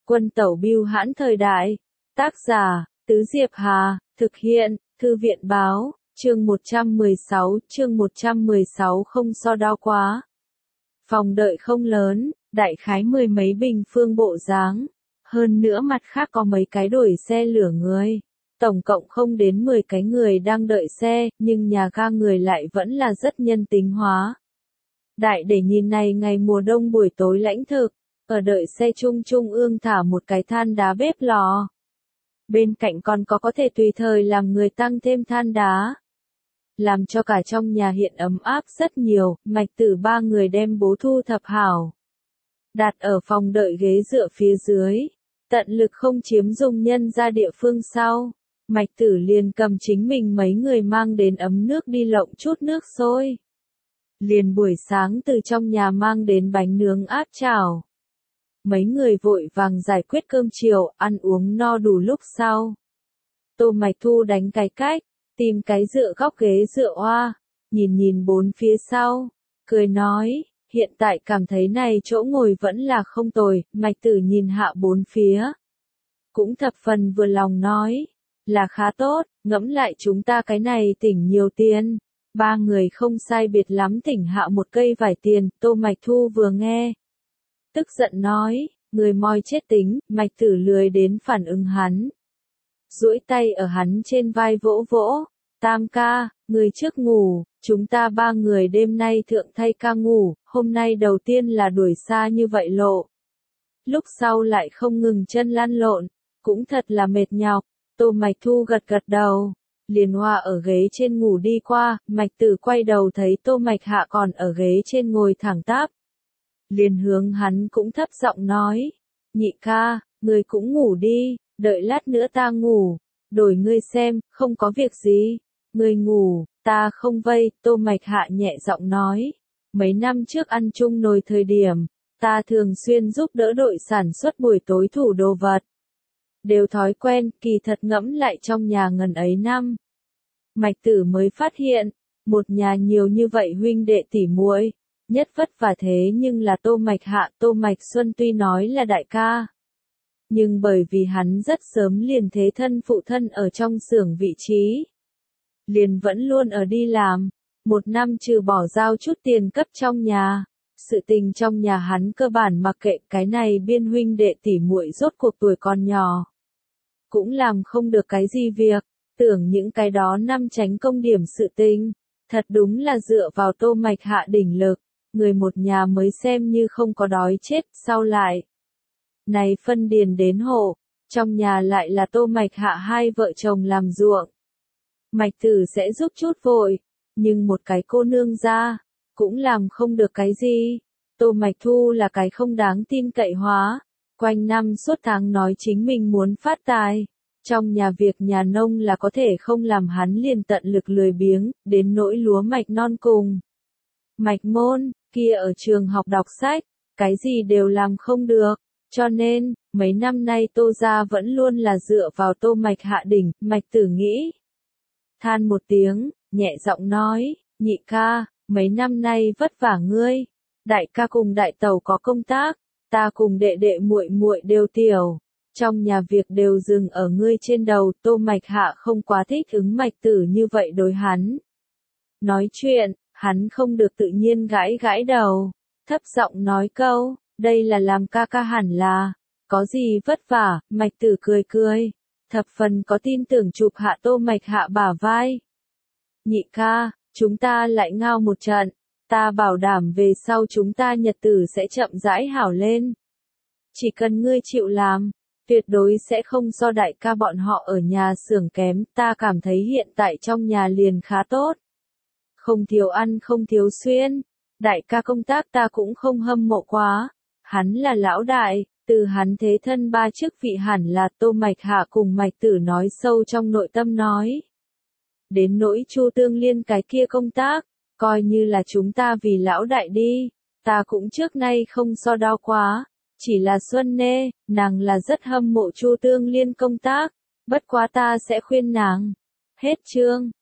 Quân tẩu bưu hãn thời đại. Tác giả, Tứ Diệp Hà, thực hiện, Thư viện báo, chương 116 không so đo quá. Phòng đợi không lớn, đại khái mười mấy bình phương bộ dáng. Hơn nữa mặt khác có mấy cái đuổi xe lửa người. Tổng cộng không đến 10 cái người đang đợi xe, nhưng nhà ga người lại vẫn là rất nhân tính hóa. Đại để nhìn này ngày mùa đông buổi tối lãnh thực, ở đợi xe trung ương thả một cái than đá bếp lò. Bên cạnh còn có thể tùy thời làm người tăng thêm than đá. Làm cho cả trong nhà hiện ấm áp rất nhiều, Mạch Tử ba người đem bố thu thập hảo. Đặt ở phòng đợi ghế dựa phía dưới, tận lực không chiếm dùng nhân ra địa phương sau. Mạch Tử liền cầm chính mình mấy người mang đến ấm nước đi lộng chút nước sôi. Liền buổi sáng từ trong nhà mang đến bánh nướng áp chảo. Mấy người vội vàng giải quyết cơm chiều, ăn uống no đủ lúc sau. Tô Mạch Thu đánh cái cách, tìm cái dựa góc ghế dựa oa, nhìn bốn phía sau, cười nói, hiện tại cảm thấy này chỗ ngồi vẫn là không tồi. Mạch Tử nhìn hạ bốn phía, cũng thập phần vừa lòng nói, là khá tốt, ngẫm lại chúng ta cái này tỉnh nhiều tiền. Ba người không sai biệt lắm tỉnh hạ một cây vải tiền. Tô Mạch Thu vừa nghe, tức giận nói, người moi chết tính. Mạch Tử lười đến phản ứng hắn, duỗi tay ở hắn trên vai vỗ vỗ, Tam ca, người trước ngủ, chúng ta ba người đêm nay thượng thay ca ngủ, hôm nay đầu tiên là đuổi xa như vậy lộ. Lúc sau lại không ngừng chân lăn lộn, cũng thật là mệt nhọc. Tô Mạch Thu gật đầu, liền hoa ở ghế trên ngủ đi qua. Mạch Tử quay đầu thấy Tô Mạch Hạ còn ở ghế trên ngồi thẳng tắp, liền hướng hắn cũng thấp giọng nói, nhị ca, ngươi cũng ngủ đi, đợi lát nữa ta ngủ, đổi ngươi xem, không có việc gì, ngươi ngủ, ta không vây. Tô Mạch Hạ nhẹ giọng nói, mấy năm trước ăn chung nồi thời điểm, ta thường xuyên giúp đỡ đội sản xuất buổi tối thủ đồ vật. Đều thói quen, kỳ thật ngẫm lại trong nhà ngần ấy năm. Mạch Tử mới phát hiện, một nhà nhiều như vậy huynh đệ tỷ muội, nhất vất vả thế nhưng là Tô Mạch Hạ. Tô Mạch Xuân tuy nói là đại ca, nhưng bởi vì hắn rất sớm liền thế thân phụ thân ở trong xưởng vị trí, liền vẫn luôn ở đi làm, một năm trừ bỏ giao chút tiền cấp trong nhà, sự tình trong nhà hắn cơ bản mặc kệ. Cái này biên huynh đệ tỷ muội rốt cuộc tuổi còn nhỏ, cũng làm không được cái gì việc, tưởng những cái đó năm tránh công điểm sự tình, thật đúng là dựa vào Tô Mạch Hạ đỉnh lực, người một nhà mới xem như không có đói chết. Sau lại, này phân điền đến hộ, trong nhà lại là Tô Mạch Hạ hai vợ chồng làm ruộng. Mạch Tử sẽ giúp chút vội, nhưng một cái cô nương ra, cũng làm không được cái gì. Tô Mạch Thu là cái không đáng tin cậy hóa, quanh năm suốt tháng nói chính mình muốn phát tài. Trong nhà việc nhà nông là có thể không làm hắn liền tận lực lười biếng, đến nỗi lúa mạch non cùng mạch môn, kia ở trường học đọc sách, cái gì đều làm không được. Cho nên, mấy năm nay Tô gia vẫn luôn là dựa vào Tô Mạch Hạ đỉnh. Mạch Tử nghĩ, than một tiếng, nhẹ giọng nói, nhị ca, mấy năm nay vất vả ngươi. Đại ca cùng đại tẩu có công tác, ta cùng đệ đệ muội muội đều tiểu, trong nhà việc đều dừng ở ngươi trên đầu. Tô Mạch Hạ không quá thích ứng Mạch Tử như vậy đối hắn. Nói chuyện, hắn không được tự nhiên gãi đầu, thấp giọng nói câu, đây là làm ca ca hẳn là, có gì vất vả. Mạch Tử cười, thập phần có tin tưởng chụp hạ Tô Mạch Hạ bả vai. Nhị ca, chúng ta lại ngao một trận, ta bảo đảm về sau chúng ta nhật tử sẽ chậm rãi hảo lên. Chỉ cần ngươi chịu làm, tuyệt đối sẽ không so đại ca bọn họ ở nhà xưởng kém. Ta cảm thấy hiện tại trong nhà liền khá tốt, không thiếu ăn không thiếu xuyên. Đại ca công tác ta cũng không hâm mộ quá, hắn là lão đại, từ hắn thế thân ba chức vị hẳn là. Tô Mạch Hạ cùng Mạch Tử nói sâu trong nội tâm nói. Đến nỗi Chu Tương Liên cái kia công tác, coi như là chúng ta vì lão đại đi, ta cũng trước nay không so đo quá, chỉ là Xuân Nê, nàng là rất hâm mộ Chu Tương Liên công tác, bất quá ta sẽ khuyên nàng. Hết chương.